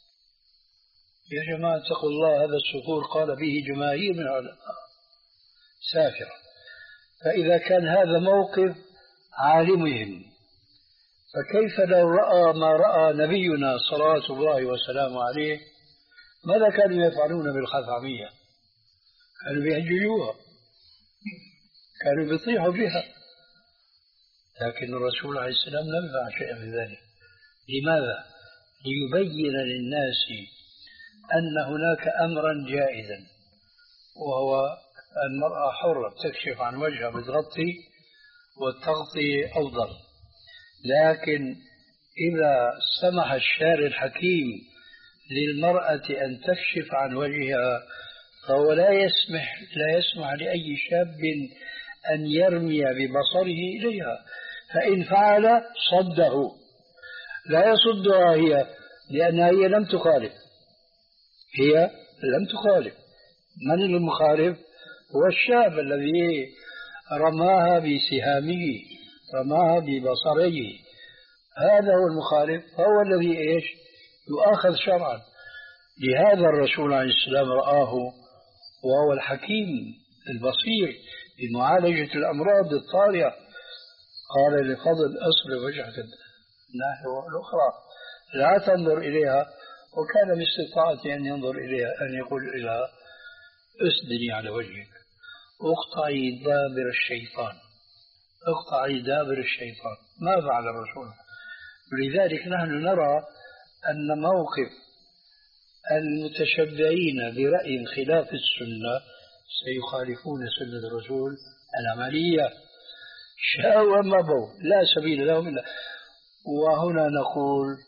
يا جماعة اتقوا الله. هذا السفور قال به جماهير من العلماء سافرة. فإذا كان هذا موقف عالمهم، فكيف لو رأى ما رأى نبينا صلوات الله وسلامه عليه؟ ماذا كانوا يفعلون بالخثعمية؟ كانوا بيهجلوها، كانوا بيطيحوا بها. لكن الرسول عليه السلام لم يفعل شيئا من ذلك. لماذا؟ ليبين للناس أن هناك أمرا جائزا، وهو المرأة حرة تكشف عن وجهها بتغطي، والتغطية أفضل. لكن إذا سمح الشارع الحكيم للمرأة أن تكشف عن وجهها، فهو لا يسمح لا يسمح لأي شاب أن يرمي ببصره إليها، فإن فعل صده. لا يصدها هي، لأنها هي لم تخالف، هي لم تخالف. من المخالف؟ هو الشاب الذي رماها بسهامه، رماها ببصره، هذا هو المخالف، هو الذي إيش يؤاخذ شرعا. لهذا الرسول عليه السلام رآه وهو الحكيم البصير بمعالجة الأمراض الطارئة، قال لفضل أصرف وجهك الناحية الأخرى لا تنظر إليها، وكان باستطاعته أن ينظر إليها، أن يقول إليها اسدني على وجهك، اقطعي دابر الشيطان، اقطعي دابر الشيطان. ما فعل الرسول. ولذلك نحن نرى أن موقف المتشبعين برأي خلاف السنة سيخالفون سنة الرسول العملية، شاءوا أم أبوا، لا سبيل لهم إلا. وهنا نقول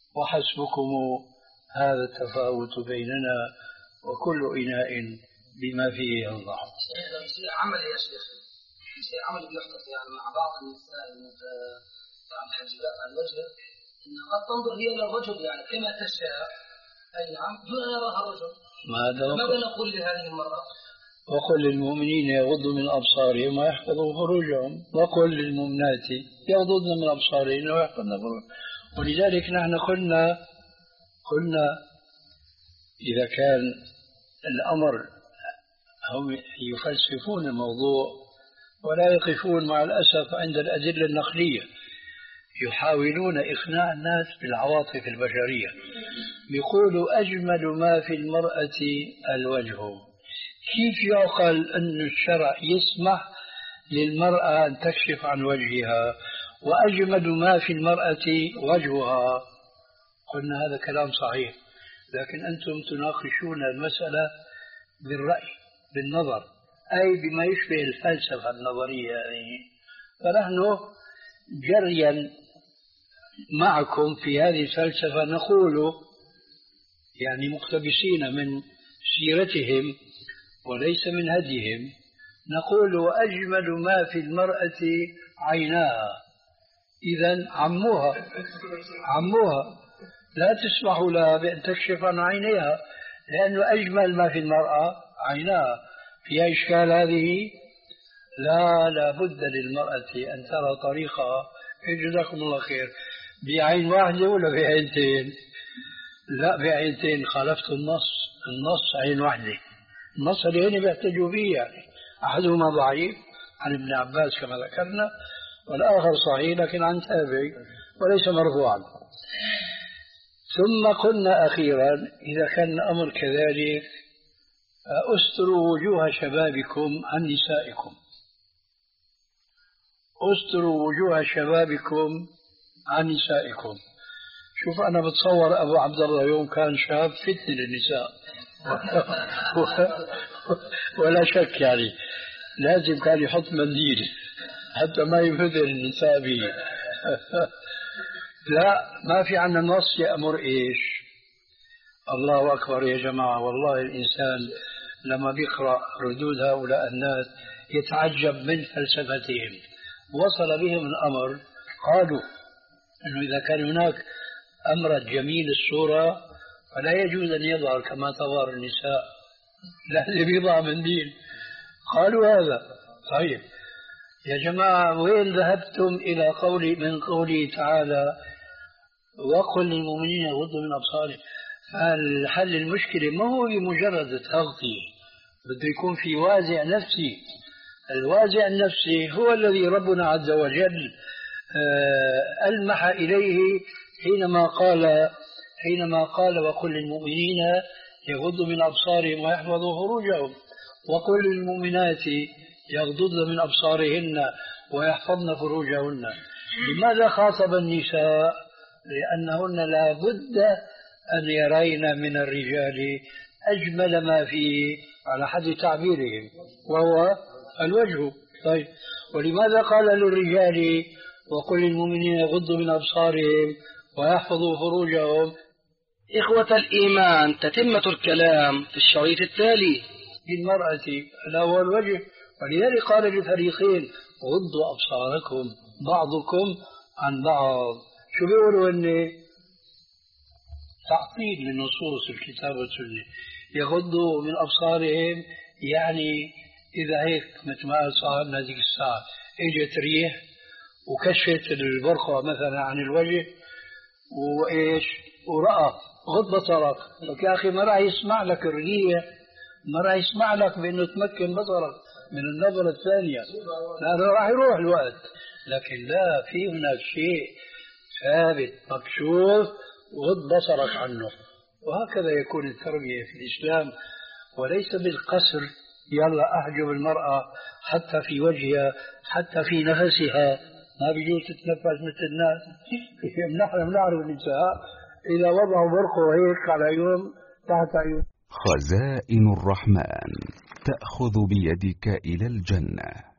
وحسبكم هذا التفاوت بيننا وكل إناء بما فيه ينضح. شيء عملي يا شيخ، شيء عملي بيحدث يعني مع بعض النساء المحجبات عن الوجه، إن قد تنظر هي إلى الرجل يعني كما تشاء، أي نعم، دون أن يراها الرجل. ماذا نقول لهذه المرأة؟ وقل للمؤمنين يغضوا من أبصارهم ويحفظوا فروجهم، وقل للمؤمنات يغضضن من أبصارهن ويحفظن فروجهم. ولذلك نحن قلنا قلنا إذا كان الأمر هم يفلسفون الموضوع ولا يقفون مع الأسف عند الأدلة النقلية، يحاولون إقناع الناس بالعواطف البشرية. يقولوا أجمل ما في المرأة الوجه. كيف يعقل أن الشرع يسمح للمرأة أن تكشف عن وجهها وأجمل ما في المرأة وجهها؟ قلنا هذا كلام صحيح، لكن أنتم تناقشون المسألة بالرأي بالنظر، أي بما يشبه الفلسفة النظرية يعني. فنحن جريا معكم في هذه الفلسفة نقول يعني مقتبسين من سيرتهم وليس من هديهم، نقول وأجمل ما في المرأة عيناها. إذن عموها عموها لا تسمح لها بأن تكشف عن عينيها، لأنه أجمل ما في المرأة عيناها. في إشكال هذه؟ لا لا بد للمرأة أن ترى طريقها. جزاكم الله خير. بعين واحدة ولا بعينتين؟ لا بعينتين، خالفت النص. النص عين واحدة. النص اللي هنا بيحتجوا فيه يعني أحدهما ضعيف عن ابن عباس كما ذكرنا، والآخر صحيح لكن عن تابعي وليس مرفوعا. ثم قلنا أخيرا إذا كان الأمر كذلك أستروا وجوه شبابكم عن نسائكم. أستروا وجوه شبابكم عن نسائكم. شوف أنا بتصور أبو عبد الله يوم كان شاب فتن للنساء ولا شك يعني لازم كان يحط منديل حتى ما يبهدل النساء به. لا ما في عنا نص يأمر إيش. الله أكبر يا جماعة، والله الإنسان لما بيقرأ ردود هؤلاء الناس يتعجب من فلسفتهم. وصل بهم الأمر قالوا أنه إذا كان هناك أمر جميل الصورة فلا يجوز أن يظهر كما تظهر النساء، لازم يضع منديل. قالوا هذا طيب يا جماعة، وين ذهبتم إلى قولي من قوله تعالى وقل للمؤمنين يغضوا من أبصارهم؟ فالحل المشكلة ما هو بمجرد تغطية، بده يكون في وازع نفسي. الوازع النفسي هو الذي ربنا عز وجل ألمح إليه حينما قال حينما قال وقل للمؤمنين يغضوا من أبصارهم ويحفظوا فروجهم، وقل للمؤمنات يغضضن من أبصارهن ويحفظن فروجهن. لماذا خاطب النساء؟ لأنهن لا بد أن يرين من الرجال أجمل ما فيه على حد تعبيرهم وهو الوجه. طيب ولماذا قال للرجال وقل للمؤمنين يغضوا من أبصارهم ويحفظوا فروجهم؟ إخوة الإيمان، تتمة الكلام في الشريط التالي. بالمرأة لا هو الوجه، ولذلك قال للفريقين غضوا أبصاركم بعضكم عن بعض. شو بيقولوا أن تعطيل لنصوص الكتاب والسنة. يغضوا من أبصارهم يعني إذا هيك مثل ما قال صاحبنا هذيك الساعة اجت ريح وكشفت البرقع مثلا عن الوجه وإيش ورأى غض بصرك، لك يا أخي ما راح يسمع لك الريح، ما راح يسمع لك بأنه تمكن بصرك من النظرة الثانية، لأنه راح يروح الوقت. لكن لا، في هناك شيء ثابت مكشوف غض بصرك عنه. وهكذا يكون التربية في الإسلام، وليس بالقصر يلا أحجب المرأة حتى في وجهها حتى في نفسها، ما بيجوز تتنفس مثل الناس. نحن نعرف النساء إذا وضعوا برقه هيك على عيون تحت عيون. خزائن الرحمن تأخذ بيدك إلى الجنة.